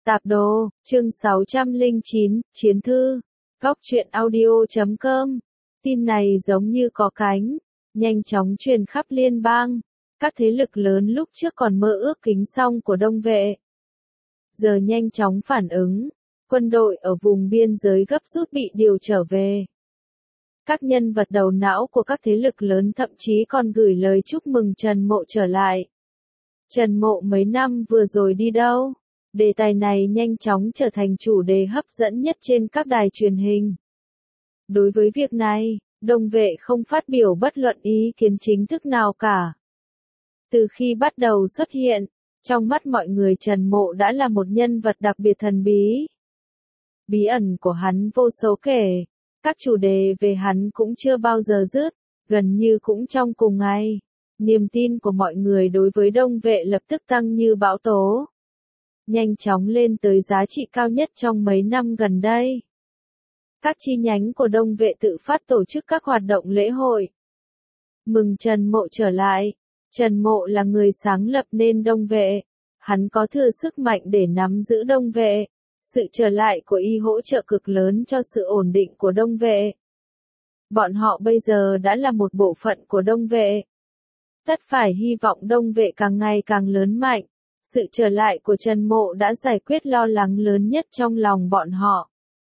Tạp đồ, chương 609, Chiến thư, góc truyện audio.com. Tin này giống như có cánh, nhanh chóng truyền khắp liên bang. Các thế lực lớn lúc trước còn mơ ước kính xong của Đông Vệ, giờ nhanh chóng phản ứng. Quân đội ở vùng biên giới gấp rút bị điều trở về. Các nhân vật đầu não của các thế lực lớn thậm chí còn gửi lời chúc mừng Trần Mộ trở lại. Trần Mộ mấy năm vừa rồi đi đâu? Đề tài này nhanh chóng trở thành chủ đề hấp dẫn nhất trên các đài truyền hình. Đối với việc này, Đông Vệ không phát biểu bất luận ý kiến chính thức nào cả. Từ khi bắt đầu xuất hiện, trong mắt mọi người Trần Mộ đã là một nhân vật đặc biệt thần bí. Bí ẩn của hắn vô số kể, các chủ đề về hắn cũng chưa bao giờ dứt, gần như cũng trong cùng ngày. Niềm tin của mọi người đối với Đông Vệ lập tức tăng như bão tố, nhanh chóng lên tới giá trị cao nhất trong mấy năm gần đây. Các chi nhánh của Đông Vệ tự phát tổ chức các hoạt động lễ hội mừng Trần Mộ trở lại. Trần Mộ là người sáng lập nên Đông Vệ, hắn có thừa sức mạnh để nắm giữ Đông Vệ. Sự trở lại của y hỗ trợ cực lớn cho sự ổn định của Đông Vệ. Bọn họ bây giờ đã là một bộ phận của Đông Vệ. Tất phải hy vọng Đông Vệ càng ngày càng lớn mạnh. Sự trở lại của Trần Mộ đã giải quyết lo lắng lớn nhất trong lòng bọn họ.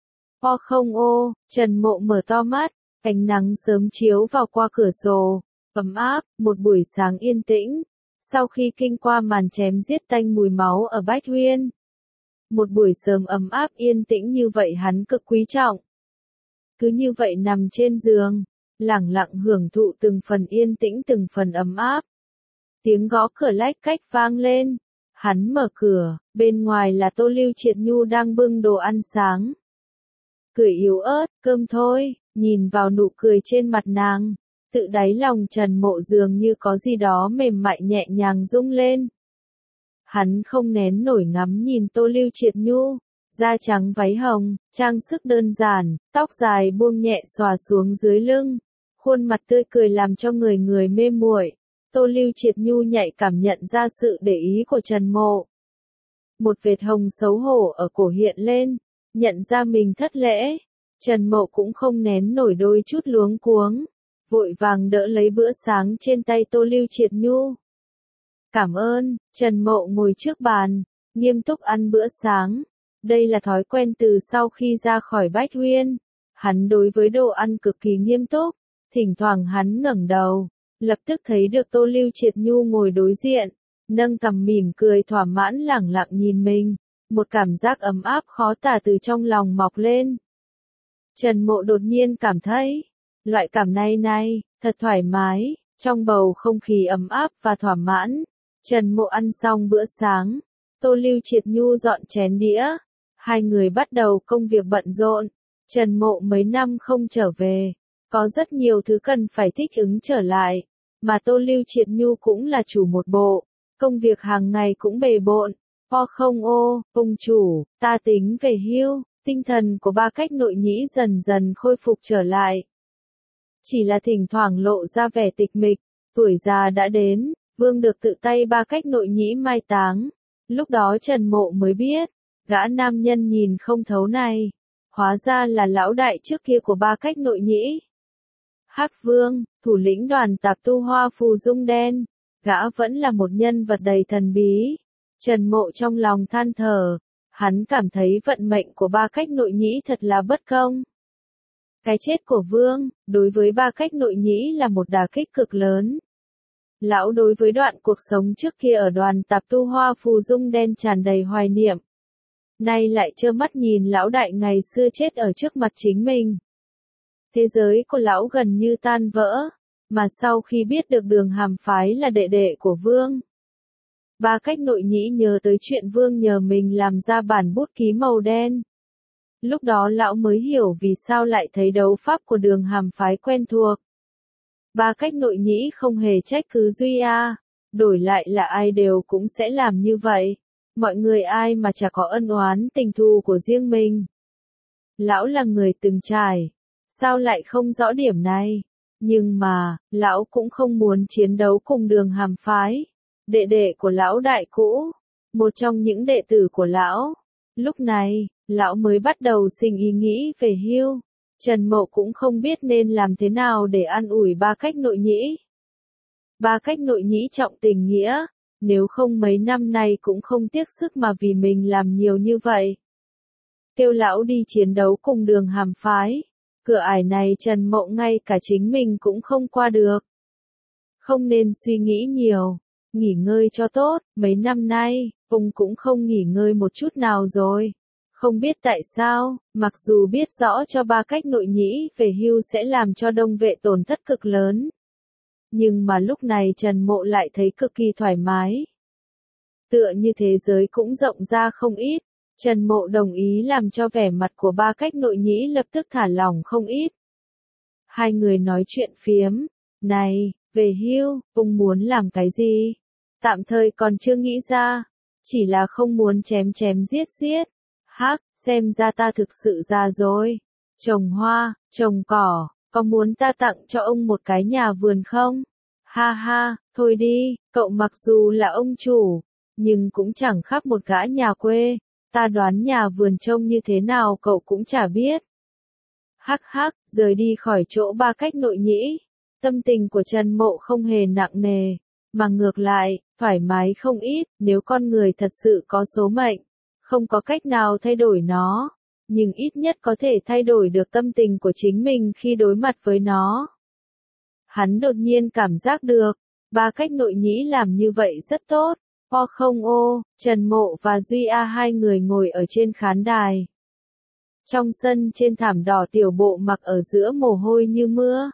Trần Mộ mở to mắt, ánh nắng sớm chiếu vào qua cửa sổ, ấm áp, một buổi sáng yên tĩnh. Sau khi kinh qua màn chém giết tanh mùi máu ở Bách Huyên, một buổi sớm ấm áp yên tĩnh như vậy hắn cực quý trọng. Cứ như vậy nằm trên giường, lẳng lặng hưởng thụ từng phần yên tĩnh từng phần ấm áp. Tiếng gõ cửa lách cách vang lên. Hắn mở cửa, bên ngoài là Tô Lưu Triệt Nhu đang bưng đồ ăn sáng. Cười yếu ớt, cơm thôi, nhìn vào nụ cười trên mặt nàng, tự đáy lòng Trần Mộ dường như có gì đó mềm mại nhẹ nhàng rung lên. Hắn không nén nổi ngắm nhìn Tô Lưu Triệt Nhu, da trắng váy hồng, trang sức đơn giản, tóc dài buông nhẹ xòa xuống dưới lưng, khuôn mặt tươi cười làm cho người mê muội. Tô Lưu Triệt Nhu nhạy cảm nhận ra sự để ý của Trần Mộ. Một vệt hồng xấu hổ ở cổ hiện lên, nhận ra mình thất lễ. Trần Mộ cũng không nén nổi đôi chút luống cuống, vội vàng đỡ lấy bữa sáng trên tay Tô Lưu Triệt Nhu. Cảm ơn. Trần Mộ ngồi trước bàn, nghiêm túc ăn bữa sáng. Đây là thói quen từ sau khi ra khỏi Bách Huyên. Hắn đối với đồ ăn cực kỳ nghiêm túc, thỉnh thoảng hắn ngẩng đầu, lập tức thấy được Tô Lưu Triệt Nhu ngồi đối diện, nâng cằm mỉm cười thỏa mãn lẳng lặng nhìn mình, một cảm giác ấm áp khó tả từ trong lòng mọc lên. Trần Mộ đột nhiên cảm thấy, loại cảm này, thật thoải mái, trong bầu không khí ấm áp và thỏa mãn. Trần Mộ ăn xong bữa sáng, Tô Lưu Triệt Nhu dọn chén đĩa, hai người bắt đầu công việc bận rộn. Trần Mộ mấy năm không trở về, có rất nhiều thứ cần phải thích ứng trở lại, mà Tô Lưu Triệt Nhu cũng là chủ một bộ, công việc hàng ngày cũng bề bộn. Ông chủ, ta tính về hưu. Tinh thần của Ba Cách Nội Nhĩ dần dần khôi phục trở lại. Chỉ là thỉnh thoảng lộ ra vẻ tịch mịch, tuổi già đã đến, Vương được tự tay Ba Cách Nội Nhĩ mai táng. Lúc đó Trần Mộ mới biết, gã nam nhân nhìn không thấu này, hóa ra là lão đại trước kia của Ba Cách Nội Nhĩ. Hắc Vương, thủ lĩnh đoàn tạp tu Hoa Phù Dung Đen, gã vẫn là một nhân vật đầy thần bí. Trần Mộ trong lòng than thở, hắn cảm thấy vận mệnh của Ba Cách Nội Nhĩ thật là bất công. Cái chết của Vương, đối với Ba Cách Nội Nhĩ là một đả kích cực lớn. Lão đối với đoạn cuộc sống trước kia ở đoàn tạp tu Hoa Phù Dung Đen tràn đầy hoài niệm. Nay lại trơ mắt nhìn lão đại ngày xưa chết ở trước mặt chính mình. Thế giới của lão gần như tan vỡ, mà sau khi biết được Đường Hàm Phái là đệ đệ của Vương, Ba Cách Nội Nhĩ nhớ tới chuyện Vương nhờ mình làm ra bản bút ký màu đen. Lúc đó lão mới hiểu vì sao lại thấy đấu pháp của Đường Hàm Phái quen thuộc. Ba Cách Nội Nhĩ không hề trách cứ Duy A, đổi lại là ai đều cũng sẽ làm như vậy. Mọi người ai mà chả có ân oán tình thù của riêng mình. Lão là người từng trải, sao lại không rõ điểm này? Nhưng mà, lão cũng không muốn chiến đấu cùng Đường Hàm Phái. Đệ đệ của lão đại cũ, một trong những đệ tử của lão, Lúc này, lão mới bắt đầu sinh ý nghĩ về hưu. Trần Mộ cũng không biết nên làm thế nào để an ủi Ba Cách Nội Nhĩ. Ba Cách Nội Nhĩ trọng tình nghĩa, nếu không mấy năm nay cũng không tiếc sức mà vì mình làm nhiều như vậy. Kêu lão đi chiến đấu cùng Đường Hàm phái. Cửa ải này Trần Mộ ngay cả chính mình cũng không qua được. Không nên suy nghĩ nhiều, nghỉ ngơi cho tốt, mấy năm nay, ông cũng không nghỉ ngơi một chút nào rồi. Không biết tại sao, mặc dù biết rõ cho Ba Cách Nội Nhĩ về hưu sẽ làm cho Đông Vệ tổn thất cực lớn. Nhưng mà lúc này Trần Mộ lại thấy cực kỳ thoải mái. Tựa như thế giới cũng rộng ra không ít. Trần Mộ đồng ý làm cho vẻ mặt của Ba Cách Nội Nhĩ lập tức thả lỏng không ít. Hai người nói chuyện phiếm. Này, về hưu, ông muốn làm cái gì? Tạm thời còn chưa nghĩ ra. Chỉ là không muốn chém chém giết giết. Hắc, xem ra ta thực sự già rồi. Trồng hoa, trồng cỏ, có muốn ta tặng cho ông một cái nhà vườn không? Ha ha, thôi đi, cậu mặc dù là ông chủ, nhưng cũng chẳng khác một gã nhà quê. Ta đoán nhà vườn trông như thế nào cậu cũng chả biết. Hắc hắc, rời đi khỏi chỗ Ba Cách Nội Nhĩ. Tâm tình của Trần Mộ không hề nặng nề, mà ngược lại, thoải mái không ít. Nếu con người thật sự có số mệnh, không có cách nào thay đổi nó, nhưng ít nhất có thể thay đổi được tâm tình của chính mình khi đối mặt với nó. Hắn đột nhiên cảm giác được, Ba Cách Nội Nhĩ làm như vậy rất tốt. Không ô, Trần Mộ và Duy A hai người ngồi ở trên khán đài. Trong sân trên thảm đỏ Tiểu Bộ mặc ở giữa mồ hôi như mưa.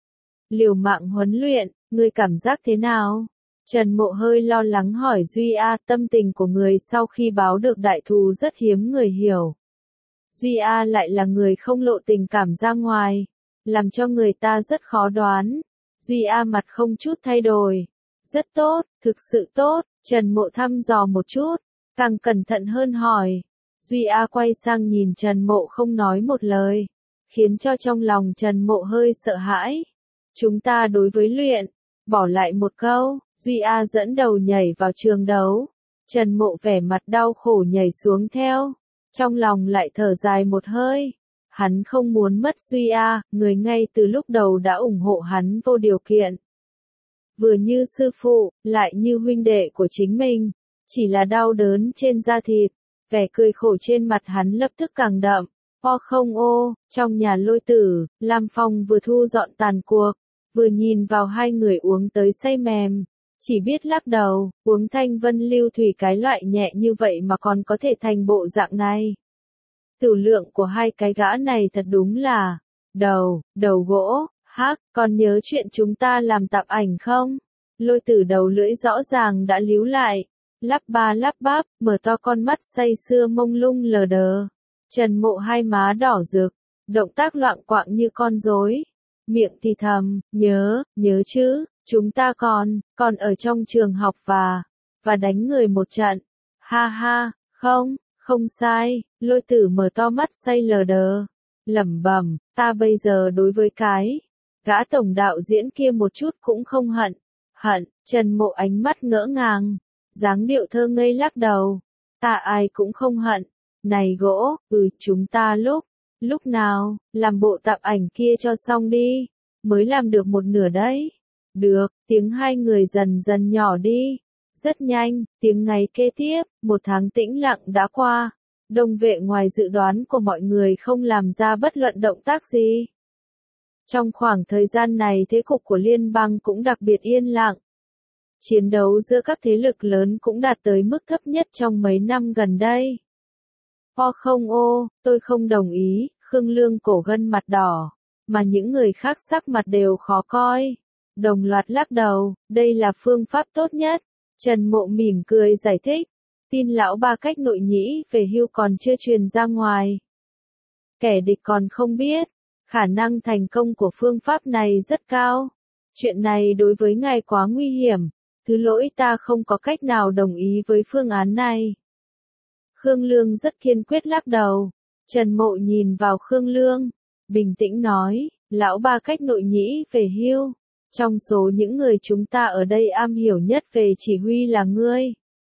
Liều mạng huấn luyện, ngươi cảm giác thế nào? Trần Mộ hơi lo lắng hỏi Duy A, tâm tình của người sau khi báo được đại thù rất hiếm người hiểu. Duy A lại là người không lộ tình cảm ra ngoài, làm cho người ta rất khó đoán. Duy A mặt không chút thay đổi. Rất tốt, thực sự tốt. Trần Mộ thăm dò một chút, càng cẩn thận hơn hỏi. Duy A quay sang nhìn Trần Mộ không nói một lời, khiến cho trong lòng Trần Mộ hơi sợ hãi. Chúng ta đối với luyện, bỏ lại một câu, Duy A dẫn đầu nhảy vào trường đấu. Trần Mộ vẻ mặt đau khổ nhảy xuống theo, trong lòng lại thở dài một hơi. Hắn không muốn mất Duy A, người ngay từ lúc đầu đã ủng hộ hắn vô điều kiện. Vừa như sư phụ, lại như huynh đệ của chính mình, chỉ là đau đớn trên da thịt, vẻ cười khổ trên mặt hắn lập tức càng đậm. Không ô, trong nhà Lôi Tử, Lam Phong vừa thu dọn tàn cuộc, vừa nhìn vào hai người uống tới say mềm, chỉ biết lắc đầu, uống Thanh Vân Lưu Thủy cái loại nhẹ như vậy mà còn có thể thành bộ dạng này. Tử lượng của hai cái gã này thật đúng là, đầu gỗ. Hắc, còn nhớ chuyện chúng ta làm tạp ảnh không? Lôi Tử đầu lưỡi rõ ràng đã líu lại, lắp ba lắp bắp, mở to con mắt say sưa mông lung lờ đờ. Trần Mộ hai má đỏ rực, động tác loạng quạng như con rối, miệng thì thầm, nhớ chứ, chúng ta còn ở trong trường học và đánh người một trận. Ha ha, không sai. Lôi Tử mở to mắt say lờ đờ, lẩm bẩm, ta bây giờ đối với cái gã tổng đạo diễn kia một chút cũng không hận. Trần Mộ ánh mắt ngỡ ngàng, dáng điệu thơ ngây lắc đầu. Ta ai cũng không hận. Này gỗ, chúng ta lúc nào, làm bộ tạp ảnh kia cho xong đi. Mới làm được một nửa đấy. Được, tiếng hai người dần dần nhỏ đi. Rất nhanh, tiếng ngày kế tiếp, một tháng tĩnh lặng đã qua. Đông Vệ ngoài dự đoán của mọi người không làm ra bất luận động tác gì. Trong khoảng thời gian này thế cục của liên bang cũng đặc biệt yên lặng. Chiến đấu giữa các thế lực lớn cũng đạt tới mức thấp nhất trong mấy năm gần đây. Không ô, tôi không đồng ý, Khương Lương cổ gân mặt đỏ, mà những người khác sắc mặt đều khó coi. Đồng loạt lắc đầu, đây là phương pháp tốt nhất. Trần Mộ mỉm cười giải thích, tin lão Ba Cách Nội Nhĩ về hưu còn chưa truyền ra ngoài. Kẻ địch còn không biết, khả năng thành công của phương pháp này rất cao. Chuyện này đối với ngài quá nguy hiểm, thứ lỗi ta không có cách nào đồng ý với phương án này. Khương Lương rất kiên quyết lắc đầu. Trần Mộ nhìn vào Khương Lương, bình tĩnh nói, lão Ba Cách Nội Nhĩ về hưu. Trong số những người chúng ta ở đây am hiểu nhất về chỉ huy là ngươi.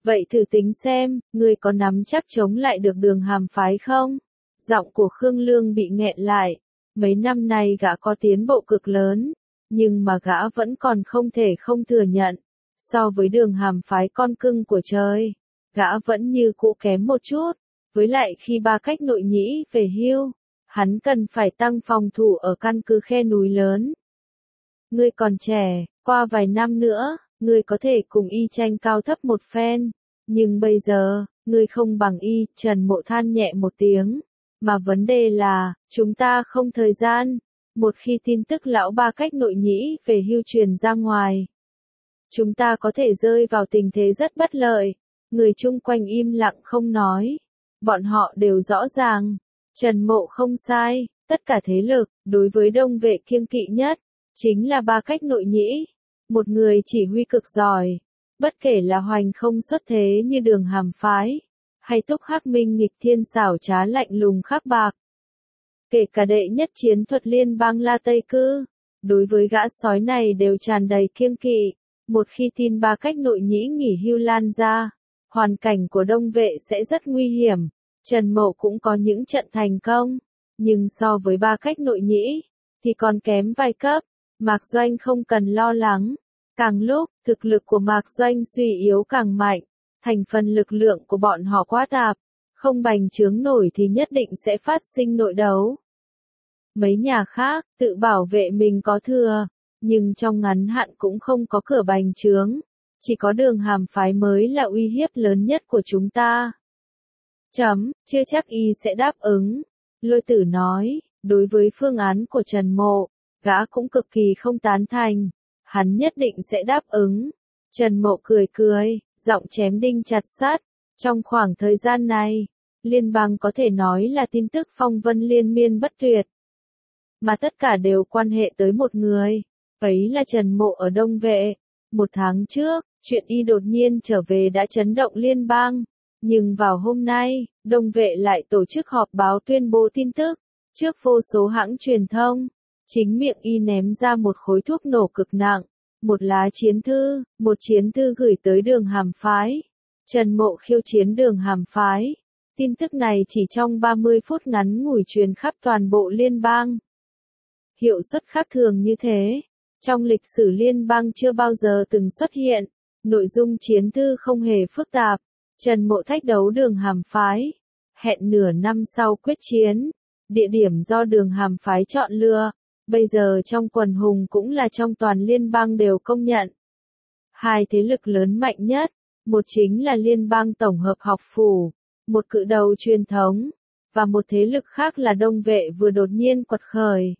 Vậy thử tính xem, ngươi có nắm chắc chống lại được Đường Hàm phái không? Giọng của Khương Lương bị nghẹn lại. Mấy năm nay gã có tiến bộ cực lớn, nhưng mà gã vẫn còn không thể không thừa nhận. So với Đường Hàm phái con cưng của trời, gã vẫn như cũ kém một chút. Với lại khi Ba Cách Nội Nhĩ về hưu, hắn cần phải tăng phòng thủ ở căn cứ khe núi lớn. Ngươi còn trẻ, qua vài năm nữa, ngươi có thể cùng y tranh cao thấp một phen. Nhưng bây giờ, ngươi không bằng y, Trần Mộ than nhẹ một tiếng. Mà vấn đề là, chúng ta không thời gian. Một khi tin tức lão Ba Cách Nội Nhĩ về hưu truyền ra ngoài, chúng ta có thể rơi vào tình thế rất bất lợi. Người chung quanh im lặng không nói. Bọn họ đều rõ ràng. Trần Mộ không sai, tất cả thế lực, đối với Đông Vệ kiêng kỵ nhất, chính là Ba Cách Nội Nhĩ. Một người chỉ huy cực giỏi. Bất kể là hoành không xuất thế như Đường Hàm phái, hay Túc Hắc Minh nghịch thiên xảo trá lạnh lùng khắc bạc. Kể cả đệ nhất chiến thuật liên bang La Tây Cư, đối với gã sói này đều tràn đầy kiêng kỵ. Một khi tin Ba Cách Nội Nhĩ nghỉ hưu lan ra, hoàn cảnh của Đông Vệ sẽ rất nguy hiểm. Trần Mộ cũng có những trận thành công, nhưng so với Ba Cách Nội Nhĩ, thì còn kém vài cấp. Mạc Doanh không cần lo lắng. Càng lúc, thực lực của Mạc Doanh suy yếu càng mạnh, thành phần lực lượng của bọn họ quá tạp, không bành trướng nổi thì nhất định sẽ phát sinh nội đấu. Mấy nhà khác, tự bảo vệ mình có thừa, nhưng trong ngắn hạn cũng không có cửa bành trướng, chỉ có Đường Hàm phái mới là uy hiếp lớn nhất của chúng ta. Chưa chắc y sẽ đáp ứng. Lôi Tử nói, đối với phương án của Trần Mộ, gã cũng cực kỳ không tán thành. Hắn nhất định sẽ đáp ứng. Trần Mộ cười cười, giọng chém đinh chặt sắt. Trong khoảng thời gian này, liên bang có thể nói là tin tức phong vân liên miên bất tuyệt. Mà tất cả đều quan hệ tới một người. Ấy là Trần Mộ ở Đông Vệ. 1 tháng trước, chuyện y đột nhiên trở về đã chấn động liên bang. Nhưng vào hôm nay, Đông Vệ lại tổ chức họp báo tuyên bố tin tức. Trước vô số hãng truyền thông, chính miệng y ném ra một khối thuốc nổ cực nặng. Một lá chiến thư, một chiến thư gửi tới Đường Hàm phái. Trần Mộ khiêu chiến Đường Hàm phái. Tin tức này chỉ trong 30 phút ngắn ngủi truyền khắp toàn bộ liên bang. Hiệu suất khác thường như thế, trong lịch sử liên bang chưa bao giờ từng xuất hiện. Nội dung chiến thư không hề phức tạp. Trần Mộ thách đấu Đường Hàm phái. Hẹn nửa năm sau quyết chiến. Địa điểm do Đường Hàm phái chọn lựa. Bây giờ trong quần hùng cũng là trong toàn liên bang đều công nhận. 2 thế lực lớn mạnh nhất, một chính là liên bang tổng hợp học phủ, một cự đầu truyền thống, và một thế lực khác là Đông Vệ vừa đột nhiên quật khởi.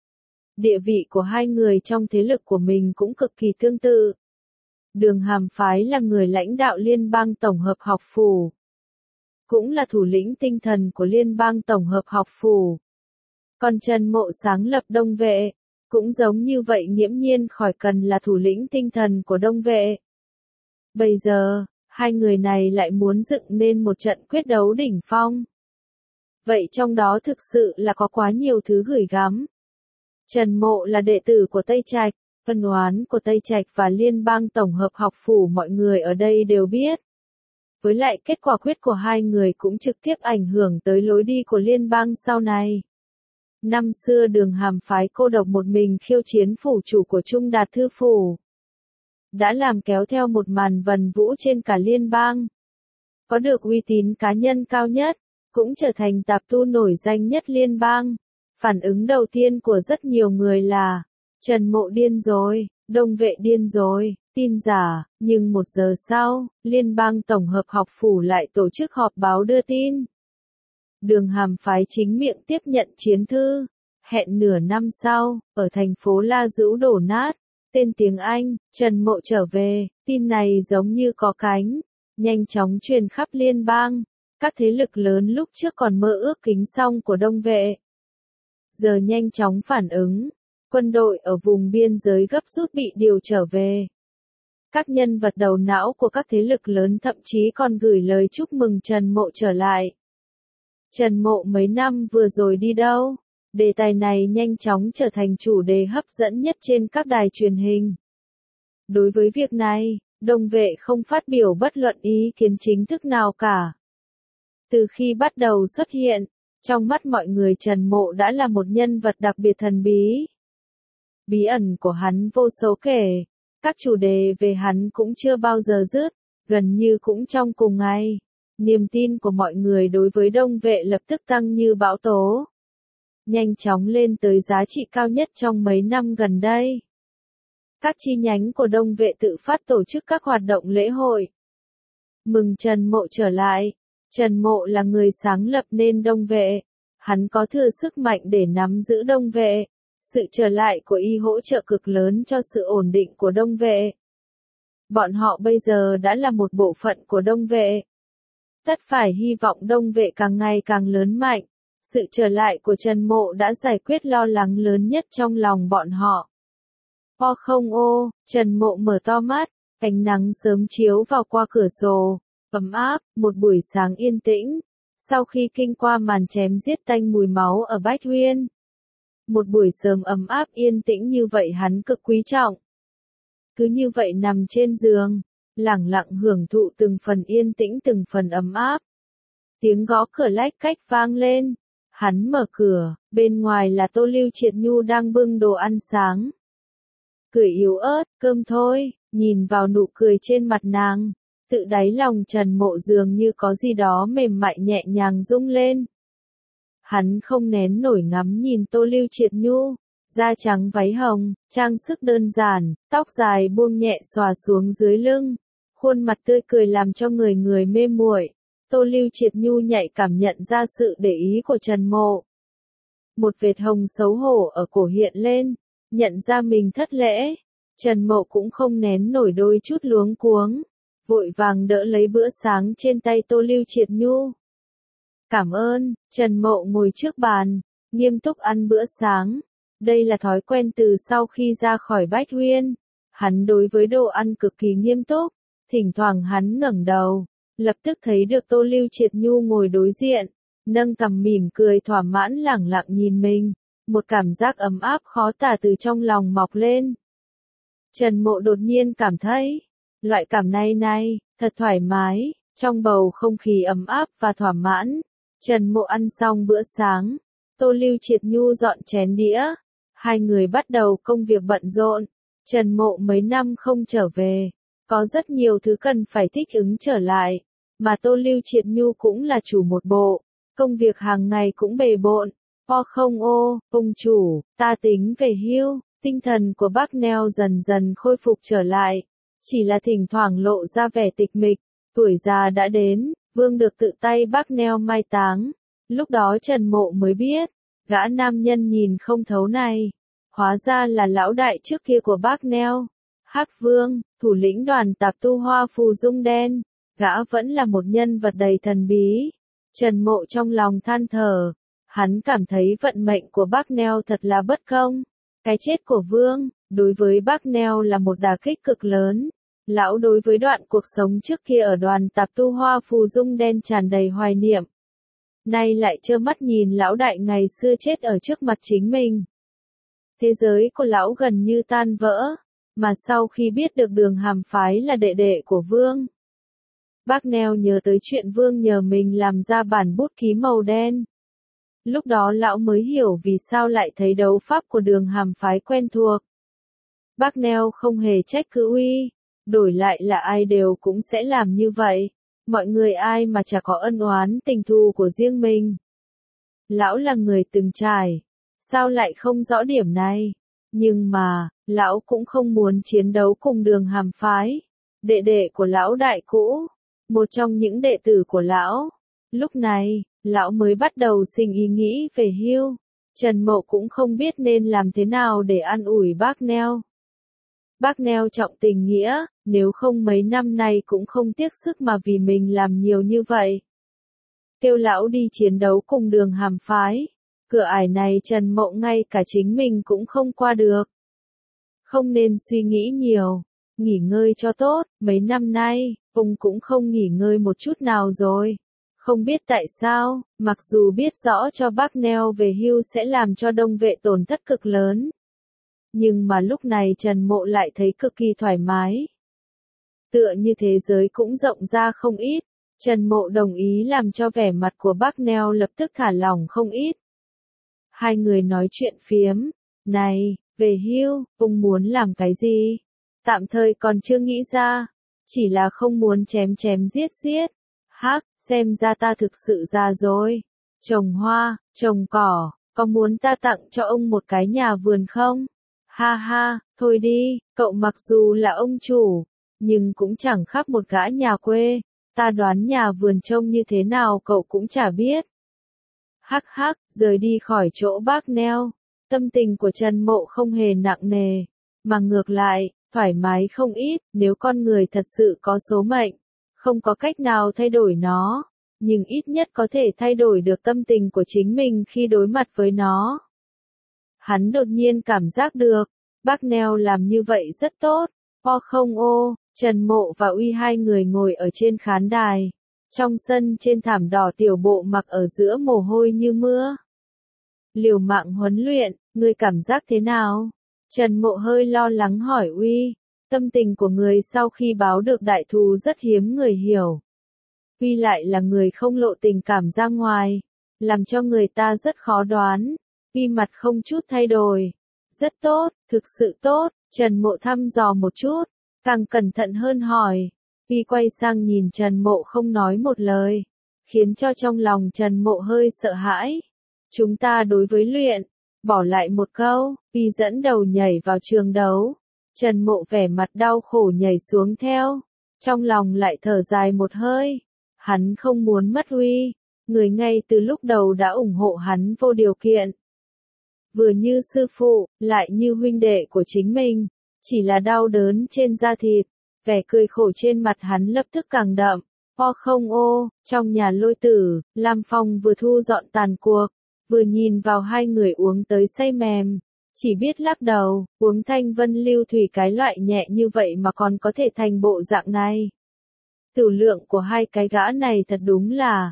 Địa vị của hai người trong thế lực của mình cũng cực kỳ tương tự. Đường Hàm phái là người lãnh đạo liên bang tổng hợp học phủ, cũng là thủ lĩnh tinh thần của liên bang tổng hợp học phủ. Còn Trần Mộ sáng lập Đông Vệ, cũng giống như vậy, nghiễm nhiên khỏi cần là thủ lĩnh tinh thần của Đông Vệ. Bây giờ, hai người này lại muốn dựng nên một trận quyết đấu đỉnh phong. Vậy trong đó thực sự là có quá nhiều thứ gửi gắm. Trần Mộ là đệ tử của Tây Trạch, ân oán của Tây Trạch và liên bang tổng hợp học phủ mọi người ở đây đều biết. Với lại kết quả quyết của hai người cũng trực tiếp ảnh hưởng tới lối đi của liên bang sau này. Năm xưa Đường Hàm phái cô độc một mình khiêu chiến phủ chủ của Trung Đạt Thư Phủ, đã làm kéo theo một màn vần vũ trên cả liên bang. Có được uy tín cá nhân cao nhất, cũng trở thành tạp tu nổi danh nhất liên bang. Phản ứng đầu tiên của rất nhiều người là, Trần Mộ điên rồi, Đông Vệ điên rồi, tin giả, nhưng 1 giờ sau, liên bang tổng hợp học phủ lại tổ chức họp báo đưa tin. Đường Hàm phái chính miệng tiếp nhận chiến thư, hẹn nửa năm sau, ở thành phố La Dữu đổ nát, tên tiếng Anh, Trần Mộ trở về, tin này giống như có cánh, nhanh chóng truyền khắp liên bang. Các thế lực lớn lúc trước còn mơ ước kính xong của Đông Vệ, giờ nhanh chóng phản ứng. Quân đội ở vùng biên giới gấp rút bị điều trở về. Các nhân vật đầu não của các thế lực lớn thậm chí còn gửi lời chúc mừng Trần Mộ trở lại. Trần Mộ mấy năm vừa rồi đi đâu? Đề tài này nhanh chóng trở thành chủ đề hấp dẫn nhất trên các đài truyền hình. Đối với việc này, Đông Vệ không phát biểu bất luận ý kiến chính thức nào cả. Từ khi bắt đầu xuất hiện, trong mắt mọi người Trần Mộ đã là một nhân vật đặc biệt thần bí. Bí ẩn của hắn vô số kể, các chủ đề về hắn cũng chưa bao giờ dứt, gần như cũng trong cùng ngày. Niềm tin của mọi người đối với Đông Vệ lập tức tăng như bão tố. Nhanh chóng lên tới giá trị cao nhất trong mấy năm gần đây. Các chi nhánh của Đông Vệ tự phát tổ chức các hoạt động lễ hội. Mừng Trần Mộ trở lại. Trần Mộ là người sáng lập nên Đông Vệ. Hắn có thừa sức mạnh để nắm giữ Đông Vệ. Sự trở lại của y hỗ trợ cực lớn cho sự ổn định của Đông Vệ. Bọn họ bây giờ đã là một bộ phận của Đông Vệ. Tất phải hy vọng Đông Vệ càng ngày càng lớn mạnh. Sự trở lại của Trần Mộ đã giải quyết lo lắng lớn nhất trong lòng bọn họ. Trần Mộ mở to mắt, ánh nắng sớm chiếu vào qua cửa sổ, ấm áp, một buổi sáng yên tĩnh. Sau khi kinh qua màn chém giết tanh mùi máu ở Bách Huyên. Một buổi sớm ấm áp yên tĩnh như vậy hắn cực quý trọng. Cứ như vậy nằm trên giường, lẳng lặng hưởng thụ từng phần yên tĩnh từng phần ấm áp. Tiếng gõ cửa lách cách vang lên. Hắn mở cửa, bên ngoài là Tô Lưu Triệt Nhu đang bưng đồ ăn sáng. Cười yếu ớt, cơm thôi, nhìn vào nụ cười trên mặt nàng. Tự đáy lòng Trần Mộ dường như có gì đó mềm mại nhẹ nhàng rung lên. Hắn không nén nổi ngắm nhìn Tô Lưu Triệt Nhu, da trắng váy hồng, trang sức đơn giản, tóc dài buông nhẹ xòa xuống dưới lưng, khuôn mặt tươi cười làm cho người mê muội. Tô Lưu Triệt Nhu nhạy cảm nhận ra sự để ý của Trần Mộ. Một vệt hồng xấu hổ ở cổ hiện lên, nhận ra mình thất lễ. Trần Mộ cũng không nén nổi đôi chút luống cuống, vội vàng đỡ lấy bữa sáng trên tay Tô Lưu Triệt Nhu. Cảm ơn. Trần Mộ ngồi trước bàn, nghiêm túc ăn bữa sáng. Đây là thói quen từ sau khi ra khỏi Bách Huyên. Hắn đối với đồ ăn cực kỳ nghiêm túc, thỉnh thoảng hắn ngẩng đầu, lập tức thấy được Tô Lưu Triệt Nhu ngồi đối diện, nâng cằm mỉm cười thỏa mãn lẳng lặng nhìn mình. Một cảm giác ấm áp khó tả từ trong lòng mọc lên. Trần Mộ đột nhiên cảm thấy, loại cảm này, thật thoải mái, trong bầu không khí ấm áp và thỏa mãn. Trần Mộ ăn xong bữa sáng, Tô Lưu Triệt Nhu dọn chén đĩa, hai người bắt đầu công việc bận rộn. Trần Mộ mấy năm không trở về, có rất nhiều thứ cần phải thích ứng trở lại, mà Tô Lưu Triệt Nhu cũng là chủ một bộ, công việc hàng ngày cũng bề bộn. Ông chủ, ta tính về hưu. Tinh thần của bác Neo dần dần khôi phục trở lại, chỉ là thỉnh thoảng lộ ra vẻ tịch mịch. Tuổi già đã đến, Vương được tự tay bác Neo mai táng. Lúc đó Trần Mộ mới biết, gã nam nhân nhìn không thấu này, hóa ra là lão đại trước kia của bác Neo. Hắc Vương, thủ lĩnh đoàn tạp tu Hoa Phù Dung Đen, gã vẫn là một nhân vật đầy thần bí. Trần Mộ trong lòng than thở, hắn cảm thấy vận mệnh của bác Neo thật là bất công. Cái chết của Vương, đối với bác Neo là một đả kích cực lớn. Lão đối với đoạn cuộc sống trước kia ở đoàn tạp tu Hoa Phù Dung Đen tràn đầy hoài niệm. Nay lại trơ mắt nhìn lão đại ngày xưa chết ở trước mặt chính mình. Thế giới của lão gần như tan vỡ, mà sau khi biết được Đường Hàm Phái là đệ đệ của Vương. Bác Neo nhớ tới chuyện Vương nhờ mình làm ra bản bút ký màu đen. Lúc đó lão mới hiểu vì sao lại thấy đấu pháp của Đường Hàm Phái quen thuộc. Bác Neo không hề trách cứ uy, đổi lại là ai đều cũng sẽ làm như vậy. Mọi người ai mà chả có ân oán tình thù của riêng mình. Lão là người từng trải, sao lại không rõ điểm này? Nhưng mà, lão cũng không muốn chiến đấu cùng Đường Hàm Phái, đệ đệ của lão đại cũ, một trong những đệ tử của lão. Lúc này, lão mới bắt đầu sinh ý nghĩ về hưu. Trần Mộ cũng không biết nên làm thế nào để an ủi bác Neo. Bác Neo trọng tình nghĩa, nếu không mấy năm nay cũng không tiếc sức mà vì mình làm nhiều như vậy. Kêu lão đi chiến đấu cùng Đường Hàm Phái. Cửa ải này Trần Mộ ngay cả chính mình cũng không qua được. Không nên suy nghĩ nhiều, nghỉ ngơi cho tốt, mấy năm nay, ông cũng không nghỉ ngơi một chút nào rồi. Không biết tại sao, mặc dù biết rõ cho bác Neo về hưu sẽ làm cho Đông Vệ tổn thất cực lớn. Nhưng mà lúc này Trần Mộ lại thấy cực kỳ thoải mái. tựa như thế giới cũng rộng ra không ít. Trần Mộ đồng ý làm cho vẻ mặt của bác Neo lập tức thả lỏng không ít. Hai người nói chuyện phiếm, này, về hưu, ông muốn làm cái gì? Tạm thời còn chưa nghĩ ra, chỉ là không muốn chém chém giết giết. Hắc, xem ra ta thực sự già rồi. Trồng hoa, trồng cỏ, có muốn ta tặng cho ông một cái nhà vườn không? Ha ha, thôi đi, cậu mặc dù là ông chủ, nhưng cũng chẳng khác một gã nhà quê. Ta đoán nhà vườn trông như thế nào cậu cũng chả biết. Hắc hắc, rời đi khỏi chỗ bác Neo. Tâm tình của Trần Mộ không hề nặng nề, mà ngược lại, thoải mái không ít. Nếu con người thật sự có số mệnh, không có cách nào thay đổi nó, nhưng ít nhất có thể thay đổi được tâm tình của chính mình khi đối mặt với nó. Hắn đột nhiên cảm giác được, bác Neo làm như vậy rất tốt. O không ô, Trần Mộ và Uy hai người ngồi ở trên khán đài. Trong sân trên thảm đỏ tiểu bộ mặc ở giữa mồ hôi như mưa. Liều mạng huấn luyện, ngươi cảm giác thế nào? Trần Mộ hơi lo lắng hỏi Uy. Tâm tình của người sau khi báo được đại thù rất hiếm người hiểu. Uy lại là người không lộ tình cảm ra ngoài, làm cho người ta rất khó đoán. Uy mặt không chút thay đổi. Rất tốt, thực sự tốt. Trần Mộ thăm dò một chút, càng cẩn thận hơn hỏi. Uy quay sang nhìn Trần Mộ không nói một lời, khiến cho trong lòng Trần Mộ hơi sợ hãi. Chúng ta đối với luyện, bỏ lại một câu, Uy dẫn đầu nhảy vào trường đấu. Trần Mộ vẻ mặt đau khổ nhảy xuống theo, trong lòng lại thở dài một hơi. Hắn không muốn mất Uy, người ngay từ lúc đầu đã ủng hộ hắn vô điều kiện. Vừa như sư phụ, lại như huynh đệ của chính mình, chỉ là đau đớn trên da thịt, vẻ cười khổ trên mặt hắn lập tức càng đậm. O không ô, trong nhà Lôi Tử, Lam Phong vừa thu dọn tàn cuộc, vừa nhìn vào hai người uống tới say mềm, chỉ biết lắc đầu, uống thanh vân lưu thủy cái loại nhẹ như vậy mà còn có thể thành bộ dạng này. Tử lượng của hai cái gã này thật đúng là,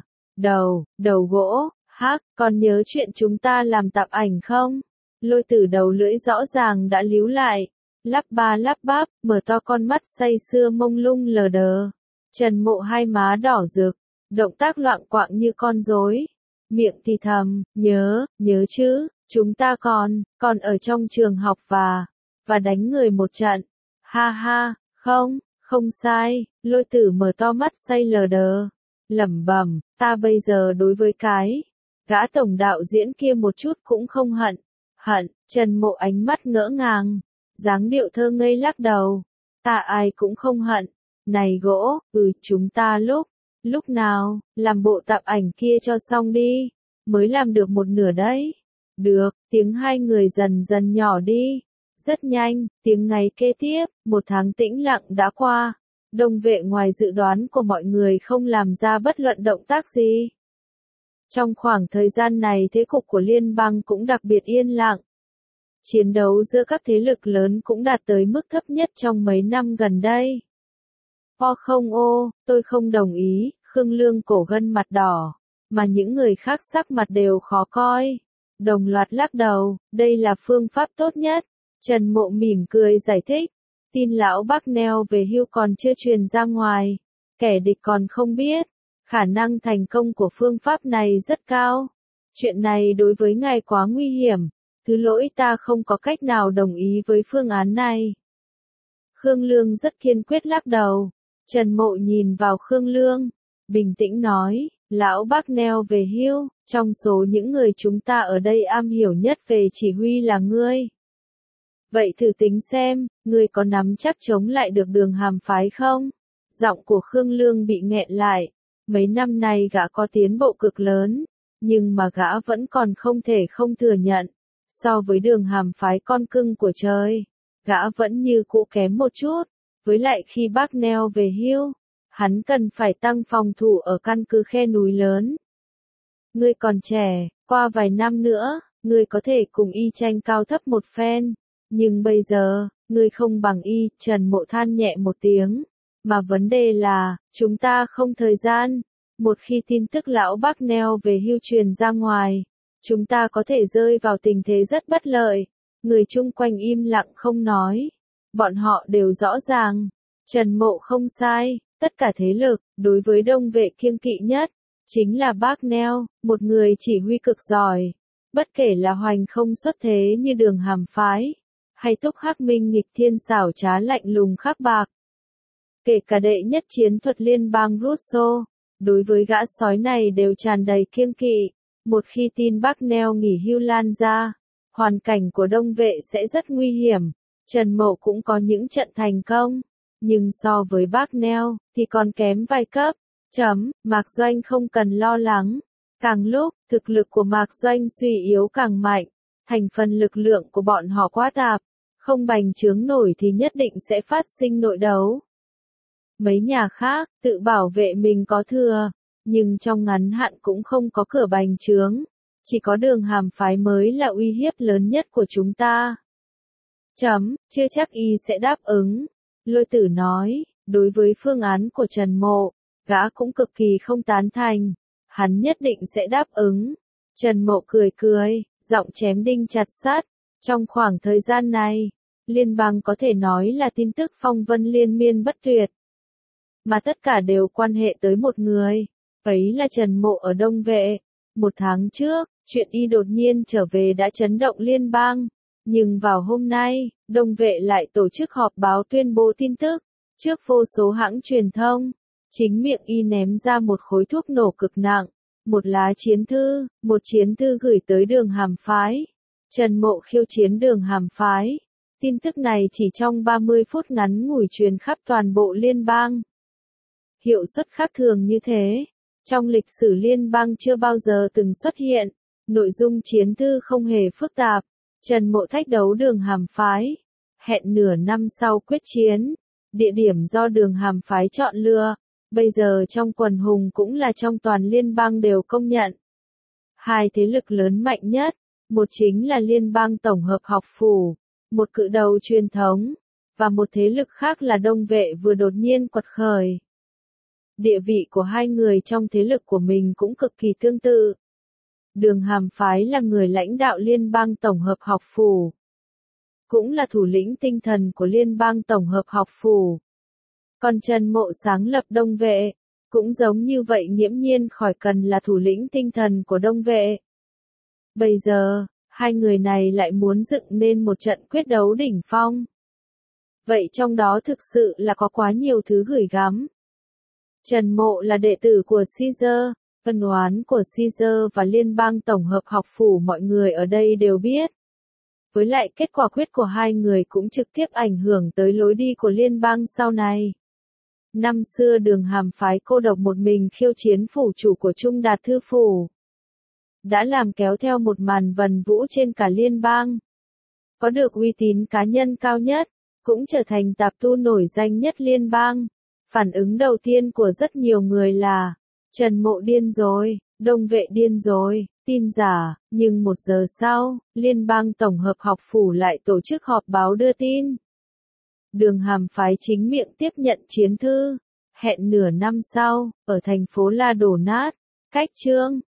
đầu gỗ. Hắc, còn nhớ chuyện chúng ta làm tạp ảnh không? Lôi Tử đầu lưỡi rõ ràng đã líu lại, lắp ba lắp bắp, mở to con mắt say sưa mông lung lờ đờ. Trần Mộ hai má đỏ rực, động tác loạng quạng như con rối, miệng thì thầm, nhớ chứ, chúng ta còn ở trong trường học và đánh người một trận. Ha ha, không sai. Lôi Tử mở to mắt say lờ đờ, lẩm bẩm, ta bây giờ đối với cái gã tổng đạo diễn kia một chút cũng không hận. Trần Mộ ánh mắt ngỡ ngàng, dáng điệu thơ ngây lắc đầu. Ta ai cũng không hận. Này gỗ, chúng ta lúc nào, làm bộ tạp ảnh kia cho xong đi. Mới làm được một nửa đấy. Được, tiếng hai người dần dần nhỏ đi. Rất nhanh, tiếng ngày kế tiếp, một tháng tĩnh lặng đã qua. Đông Vệ ngoài dự đoán của mọi người không làm ra bất luận động tác gì. Trong khoảng thời gian này thế cục của liên bang cũng đặc biệt yên lặng. Chiến đấu giữa các thế lực lớn cũng đạt tới mức thấp nhất trong mấy năm gần đây. O không ô, tôi không đồng ý, Khương Lương cổ gân mặt đỏ, mà những người khác sắc mặt đều khó coi. Đồng loạt lắc đầu, đây là phương pháp tốt nhất. Trần Mộ mỉm cười giải thích, tin lão bác Neo về hưu còn chưa truyền ra ngoài, kẻ địch còn không biết. Khả năng thành công của phương pháp này rất cao. Chuyện này đối với ngài quá nguy hiểm, thứ lỗi ta không có cách nào đồng ý với phương án này. Khương Lương rất kiên quyết lắc đầu. Trần Mộ nhìn vào Khương Lương, bình tĩnh nói, lão bác Neo về hưu, trong số những người chúng ta ở đây am hiểu nhất về chỉ huy là ngươi. Vậy thử tính xem, ngươi có nắm chắc chống lại được Đường Hàm phái không? Giọng của Khương Lương bị nghẹn lại. Mấy năm nay gã có tiến bộ cực lớn, nhưng mà gã vẫn còn không thể không thừa nhận. So với Đường Hàm phái con cưng của trời, gã vẫn như cũ kém một chút. Với lại khi bác Neo về hưu, hắn cần phải tăng phòng thủ ở căn cứ khe núi lớn. Ngươi còn trẻ, qua vài năm nữa, ngươi có thể cùng y tranh cao thấp một phen. Nhưng bây giờ, ngươi không bằng y. Trần Mộ than nhẹ một tiếng. Mà vấn đề là, chúng ta không thời gian. Một khi tin tức lão bác Neo về hưu truyền ra ngoài, chúng ta có thể rơi vào tình thế rất bất lợi. Người chung quanh im lặng không nói. Bọn họ đều rõ ràng, Trần Mộ không sai, tất cả thế lực, đối với Đông Vệ kiêng kỵ nhất, chính là Bác Neo, một người chỉ huy cực giỏi. Bất kể là hoành không xuất thế như Đường Hàm Phái, hay Túc Hắc Minh nghịch thiên xảo trá lạnh lùng khắc bạc. Kể cả đệ nhất chiến thuật liên bang Russo, đối với gã sói này đều tràn đầy kiêng kỵ. Một khi tin Bác Neo nghỉ hưu lan ra, hoàn cảnh của Đông Vệ sẽ rất nguy hiểm. Trần Mộ cũng có những trận thành công, nhưng so với Bác Neo, thì còn kém vài cấp. Mạc Doanh không cần lo lắng. Càng lúc, thực lực của Mạc Doanh suy yếu càng mạnh, thành phần lực lượng của bọn họ quá tạp, không bành trướng nổi thì nhất định sẽ phát sinh nội đấu. Mấy nhà khác, tự bảo vệ mình có thừa, nhưng trong ngắn hạn cũng không có cửa bành trướng. Chỉ có Đường Hàm Phái mới là uy hiếp lớn nhất của chúng ta. Chưa chắc y sẽ đáp ứng. Lôi Tử nói, đối với phương án của Trần Mộ, gã cũng cực kỳ không tán thành. Hắn nhất định sẽ đáp ứng. Trần Mộ cười cười, giọng chém đinh chặt sắt. Trong khoảng thời gian này, liên bang có thể nói là tin tức phong vân liên miên bất tuyệt. Mà tất cả đều quan hệ tới một người. Ấy là Trần Mộ ở Đông Vệ. Một tháng trước, chuyện y đột nhiên trở về đã chấn động liên bang. Nhưng vào hôm nay, Đông Vệ lại tổ chức họp báo tuyên bố tin tức. Trước vô số hãng truyền thông, chính miệng y ném ra một khối thuốc nổ cực nặng. Một lá chiến thư gửi tới Đường Hàm Phái. Trần Mộ khiêu chiến Đường Hàm Phái. Tin tức này chỉ trong 30 phút ngắn ngủi truyền khắp toàn bộ liên bang. Hiệu suất khác thường như thế, trong lịch sử liên bang chưa bao giờ từng xuất hiện. Nội dung chiến thư không hề phức tạp. Trần Mộ thách đấu Đường Hàm Phái. Hẹn nửa năm sau quyết chiến. Địa điểm do Đường Hàm Phái chọn lựa. Bây giờ trong quần hùng cũng là trong toàn liên bang đều công nhận. Hai thế lực lớn mạnh nhất. Một chính là liên bang tổng hợp học phủ. Một cự đầu truyền thống. Và một thế lực khác là Đông Vệ vừa đột nhiên quật khởi. Địa vị của hai người trong thế lực của mình cũng cực kỳ tương tự. Đường Hàm Phái là người lãnh đạo liên bang tổng hợp học phủ. Cũng là thủ lĩnh tinh thần của liên bang tổng hợp học phủ. Còn Trần Mộ sáng lập Đông Vệ, cũng giống như vậy nghiễm nhiên khỏi cần là thủ lĩnh tinh thần của Đông Vệ. Bây giờ, hai người này lại muốn dựng nên một trận quyết đấu đỉnh phong. Vậy trong đó thực sự là có quá nhiều thứ gửi gắm. Trần Mộ là đệ tử của Caesar, ân oán của Caesar và liên bang tổng hợp học phủ mọi người ở đây đều biết. Với lại kết quả quyết của hai người cũng trực tiếp ảnh hưởng tới lối đi của liên bang sau này. Năm xưa Đường Hàm Phái cô độc một mình khiêu chiến phủ chủ của Trung Đạt Thư Phủ. Đã làm kéo theo một màn vần vũ trên cả liên bang. Có được uy tín cá nhân cao nhất, cũng trở thành tạp tu nổi danh nhất liên bang. Phản ứng đầu tiên của rất nhiều người là, Trần Mộ điên rồi, Đông Vệ điên rồi, tin giả, nhưng 1 giờ sau, liên bang tổng hợp học phủ lại tổ chức họp báo đưa tin. Đường Hàm Phái chính miệng tiếp nhận chiến thư, hẹn nửa năm sau, ở thành phố La Đổ Nát, cách Trương